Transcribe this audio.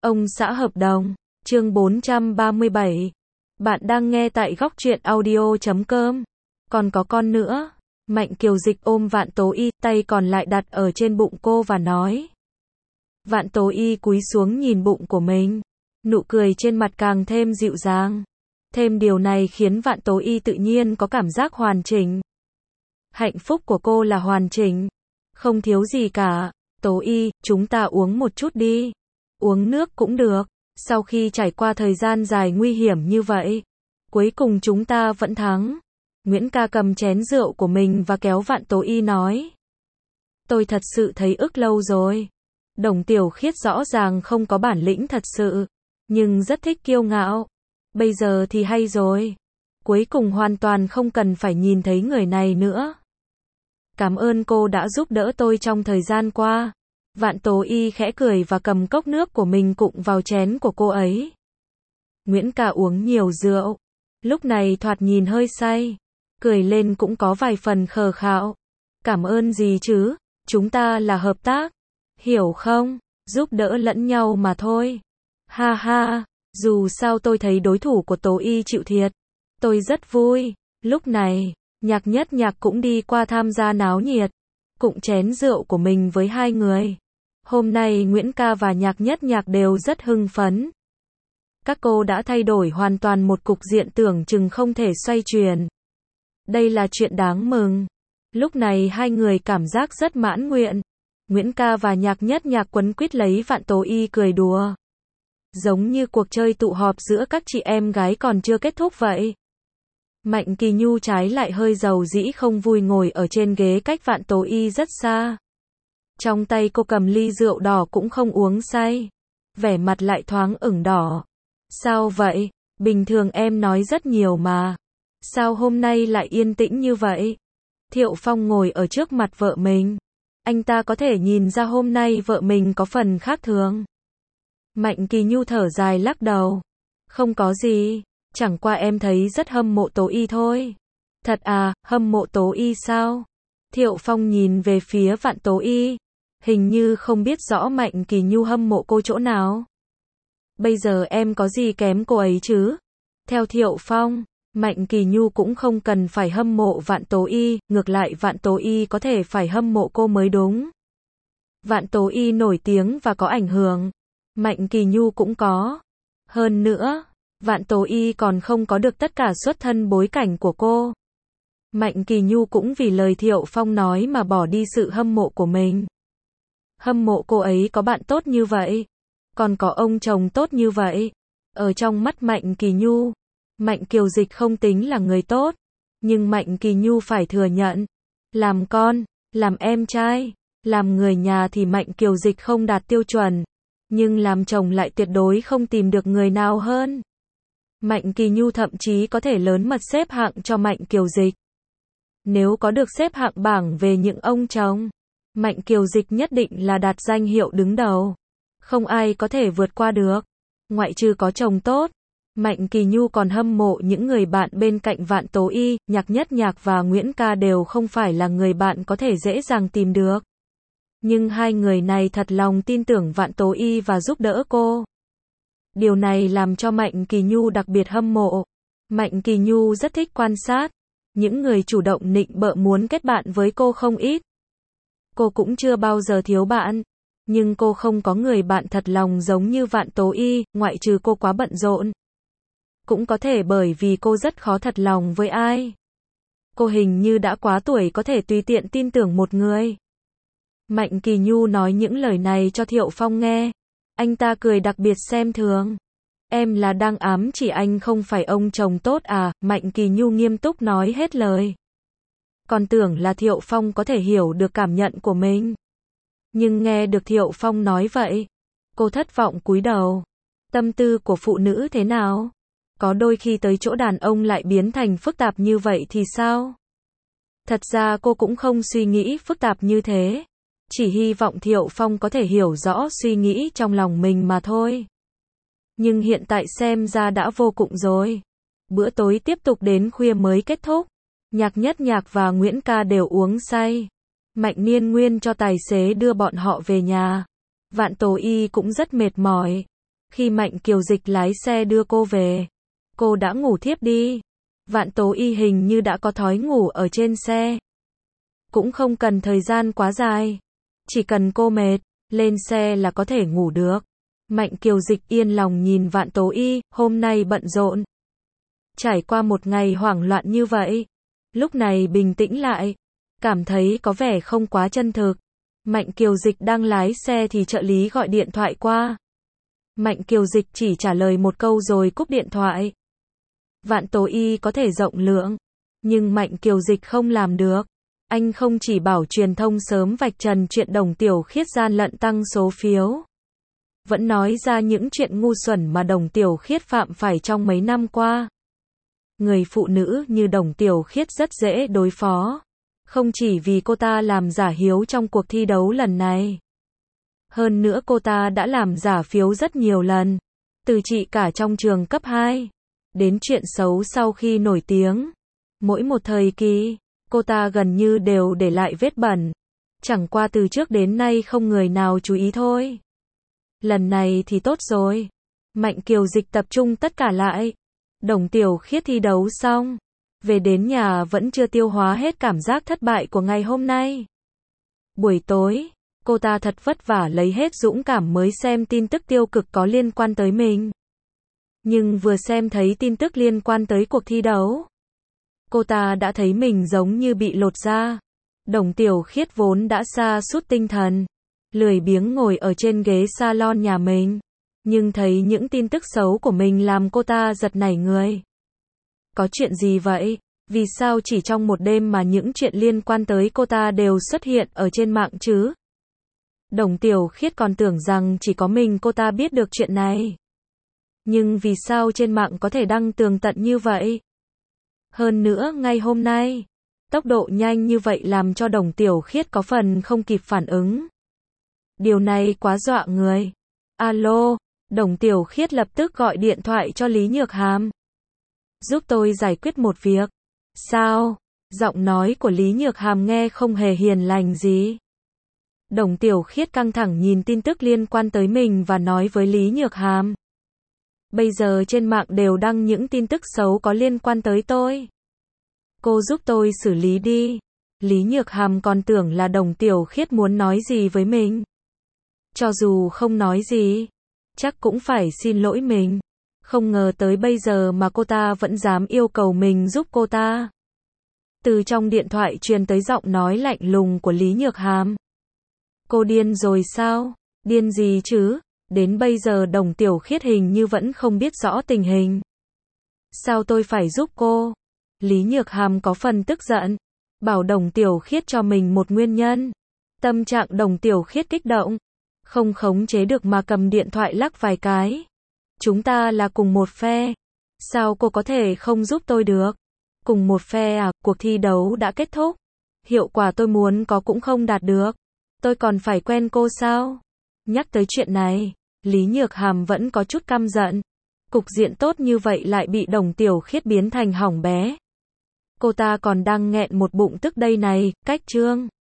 Ông xã hợp đồng, chương 437. Bạn đang nghe tại góc truyện audio.com. Còn có con nữa. Mạnh Kiều Dịch ôm Vạn Tố Y, tay còn lại đặt ở trên bụng cô và nói. Vạn Tố Y cúi xuống nhìn bụng của mình. Nụ cười trên mặt càng thêm dịu dàng. Thêm điều này khiến Vạn Tố Y tự nhiên có cảm giác hoàn chỉnh. Hạnh phúc của cô là hoàn chỉnh. Không thiếu gì cả. Tố Y, chúng ta uống một chút đi. Uống nước cũng được. Sau khi trải qua thời gian dài nguy hiểm như vậy, cuối cùng chúng ta vẫn thắng. Nguyễn ca cầm chén rượu của mình và kéo Vạn Tố Y nói. Tôi thật sự thấy ức lâu rồi. Đồng Tiểu Khiết rõ ràng không có bản lĩnh thật sự, nhưng rất thích kiêu ngạo. Bây giờ thì hay rồi. Cuối cùng hoàn toàn không cần phải nhìn thấy người này nữa. Cảm ơn cô đã giúp đỡ tôi trong thời gian qua. Vạn Tố Y khẽ cười và cầm cốc nước của mình cụng vào chén của cô ấy. Nguyễn ca uống nhiều rượu. Lúc này thoạt nhìn hơi say. Cười lên cũng có vài phần khờ khạo. Cảm ơn gì chứ? Chúng ta là hợp tác. Hiểu không? Giúp đỡ lẫn nhau mà thôi. Ha ha. Dù sao tôi thấy đối thủ của Tố Y chịu thiệt. Tôi rất vui. Lúc này, Nhạc Nhất Nhạc cũng đi qua tham gia náo nhiệt. Cụng chén rượu của mình với hai người. Hôm nay Nguyễn ca và Nhạc Nhất Nhạc đều rất hưng phấn. Các cô đã thay đổi hoàn toàn một cục diện tưởng chừng không thể xoay chuyển. Đây là chuyện đáng mừng. Lúc này hai người cảm giác rất mãn nguyện. Nguyễn ca và Nhạc Nhất Nhạc quấn quýt lấy Vạn Tố Y cười đùa. Giống như cuộc chơi tụ họp giữa các chị em gái còn chưa kết thúc vậy. Mạnh Kỳ Nhu trái lại hơi dầu dĩ không vui ngồi ở trên ghế cách Vạn Tố Y rất xa. Trong tay cô cầm ly rượu đỏ cũng không uống say. Vẻ mặt lại thoáng ửng đỏ. Sao vậy? Bình thường em nói rất nhiều mà. Sao hôm nay lại yên tĩnh như vậy? Thiệu Phong ngồi ở trước mặt vợ mình. Anh ta có thể nhìn ra hôm nay vợ mình có phần khác thường. Mạnh Kỳ Nhu thở dài lắc đầu. Không có gì. Chẳng qua em thấy rất hâm mộ Tố Y thôi. Thật à, hâm mộ Tố Y sao? Thiệu Phong nhìn về phía Vạn Tố Y. Hình như không biết rõ Mạnh Kỳ Nhu hâm mộ cô chỗ nào. Bây giờ em có gì kém cô ấy chứ? Theo Thiệu Phong, Mạnh Kỳ Nhu cũng không cần phải hâm mộ Vạn Tố Y, ngược lại Vạn Tố Y có thể phải hâm mộ cô mới đúng. Vạn Tố Y nổi tiếng và có ảnh hưởng. Mạnh Kỳ Nhu cũng có. Hơn nữa, Vạn Tố Y còn không có được tất cả xuất thân bối cảnh của cô. Mạnh Kỳ Nhu cũng vì lời Thiệu Phong nói mà bỏ đi sự hâm mộ của mình. Hâm mộ cô ấy có bạn tốt như vậy, còn có ông chồng tốt như vậy. Ở trong mắt Mạnh Kỳ Nhu, Mạnh Kiều Dịch không tính là người tốt, nhưng Mạnh Kỳ Nhu phải thừa nhận, làm con, làm em trai, làm người nhà thì Mạnh Kiều Dịch không đạt tiêu chuẩn, nhưng làm chồng lại tuyệt đối không tìm được người nào hơn. Mạnh Kỳ Nhu thậm chí có thể lớn mật xếp hạng cho Mạnh Kiều Dịch. Nếu có được xếp hạng bảng về những ông chồng, Mạnh Kiều Dịch nhất định là đạt danh hiệu đứng đầu. Không ai có thể vượt qua được. Ngoại trừ có chồng tốt, Mạnh Kỳ Nhu còn hâm mộ những người bạn bên cạnh Vạn Tố Y, Nhạc Nhất Nhạc và Nguyễn ca đều không phải là người bạn có thể dễ dàng tìm được. Nhưng hai người này thật lòng tin tưởng Vạn Tố Y và giúp đỡ cô. Điều này làm cho Mạnh Kỳ Nhu đặc biệt hâm mộ. Mạnh Kỳ Nhu rất thích quan sát. Những người chủ động nịnh bợ muốn kết bạn với cô không ít. Cô cũng chưa bao giờ thiếu bạn. Nhưng cô không có người bạn thật lòng giống như Vạn Tố Y, ngoại trừ cô quá bận rộn. Cũng có thể bởi vì cô rất khó thật lòng với ai. Cô hình như đã quá tuổi có thể tùy tiện tin tưởng một người. Mạnh Kỳ Nhu nói những lời này cho Thiệu Phong nghe. Anh ta cười đặc biệt xem thường. Em là đang ám chỉ anh không phải ông chồng tốt à? Mạnh Kỳ Nhu nghiêm túc nói hết lời. Còn tưởng là Thiệu Phong có thể hiểu được cảm nhận của mình. Nhưng nghe được Thiệu Phong nói vậy, cô thất vọng cúi đầu. Tâm tư của phụ nữ thế nào? Có đôi khi tới chỗ đàn ông lại biến thành phức tạp như vậy thì sao? Thật ra cô cũng không suy nghĩ phức tạp như thế. Chỉ hy vọng Thiệu Phong có thể hiểu rõ suy nghĩ trong lòng mình mà thôi. Nhưng hiện tại xem ra đã vô cùng rồi. Bữa tối tiếp tục đến khuya mới kết thúc. Nhạc Nhất Nhạc và Nguyễn ca đều uống say. Mạnh Niên Nguyên cho tài xế đưa bọn họ về nhà. Vạn Tố Y cũng rất mệt mỏi. Khi Mạnh Kiều Dịch lái xe đưa cô về, cô đã ngủ thiếp đi. Vạn Tố Y hình như đã có thói ngủ ở trên xe. Cũng không cần thời gian quá dài. Chỉ cần cô mệt, lên xe là có thể ngủ được. Mạnh Kiều Dịch yên lòng nhìn Vạn Tố Y, hôm nay bận rộn. Trải qua một ngày hoảng loạn như vậy, lúc này bình tĩnh lại, cảm thấy có vẻ không quá chân thực. Mạnh Kiều Dịch đang lái xe thì trợ lý gọi điện thoại qua. Mạnh Kiều Dịch chỉ trả lời một câu rồi cúp điện thoại. Vạn Tố Y có thể rộng lượng, nhưng Mạnh Kiều Dịch không làm được. Anh không chỉ bảo truyền thông sớm vạch trần chuyện Đồng Tiểu Khiết gian lận tăng số phiếu, vẫn nói ra những chuyện ngu xuẩn mà Đồng Tiểu Khiết phạm phải trong mấy năm qua. Người phụ nữ như Đồng Tiểu Khiết rất dễ đối phó, không chỉ vì cô ta làm giả hiếu trong cuộc thi đấu lần này. Hơn nữa cô ta đã làm giả phiếu rất nhiều lần, từ chị cả trong trường cấp 2, đến chuyện xấu sau khi nổi tiếng. Mỗi một thời kỳ, cô ta gần như đều để lại vết bẩn. Chẳng qua từ trước đến nay không người nào chú ý thôi. Lần này thì tốt rồi. Mạnh Kiều Dịch tập trung tất cả lại. Đồng Tiểu Khiết thi đấu xong, về đến nhà vẫn chưa tiêu hóa hết cảm giác thất bại của ngày hôm nay. Buổi tối, cô ta thật vất vả lấy hết dũng cảm mới xem tin tức tiêu cực có liên quan tới mình. Nhưng vừa xem thấy tin tức liên quan tới cuộc thi đấu, cô ta đã thấy mình giống như bị lột da. Đồng Tiểu Khiết vốn đã sa sút tinh thần, lười biếng ngồi ở trên ghế salon nhà mình, nhưng thấy những tin tức xấu của mình làm cô ta giật nảy người. Có chuyện gì vậy? Vì sao chỉ trong một đêm mà những chuyện liên quan tới cô ta đều xuất hiện ở trên mạng chứ? Đồng Tiểu Khiết còn tưởng rằng chỉ có mình cô ta biết được chuyện này. Nhưng vì sao trên mạng có thể đăng tường tận như vậy? Hơn nữa ngay hôm nay, tốc độ nhanh như vậy làm cho Đồng Tiểu Khiết có phần không kịp phản ứng. Điều này quá dọa người. Alo, Đồng Tiểu Khiết lập tức gọi điện thoại cho Lý Nhược Hàm. Giúp tôi giải quyết một việc. Sao? Giọng nói của Lý Nhược Hàm nghe không hề hiền lành gì. Đồng Tiểu Khiết căng thẳng nhìn tin tức liên quan tới mình và nói với Lý Nhược Hàm. Bây giờ trên mạng đều đăng những tin tức xấu có liên quan tới tôi. Cô giúp tôi xử lý đi. Lý Nhược Hàm còn tưởng là Đồng Tiểu Khiết muốn nói gì với mình. Cho dù không nói gì, chắc cũng phải xin lỗi mình. Không ngờ tới bây giờ mà cô ta vẫn dám yêu cầu mình giúp cô ta. Từ trong điện thoại truyền tới giọng nói lạnh lùng của Lý Nhược Hàm. Cô điên rồi sao? Điên gì chứ? Đến bây giờ Đồng Tiểu Khiết hình như vẫn không biết rõ tình hình. Sao tôi phải giúp cô? Lý Nhược Hàm có phần tức giận, bảo Đồng Tiểu Khiết cho mình một nguyên nhân. Tâm trạng Đồng Tiểu Khiết kích động, không khống chế được mà cầm điện thoại lắc vài cái. Chúng ta là cùng một phe. Sao cô có thể không giúp tôi được? Cùng một phe à? Cuộc thi đấu đã kết thúc. Hiệu quả tôi muốn có cũng không đạt được. Tôi còn phải quen cô sao? Nhắc tới chuyện này, Lý Nhược Hàm vẫn có chút căm giận. Cục diện tốt như vậy lại bị Đồng Tiểu Khiết biến thành hỏng bé. Cô ta còn đang nghẹn một bụng tức đây này, cách chương.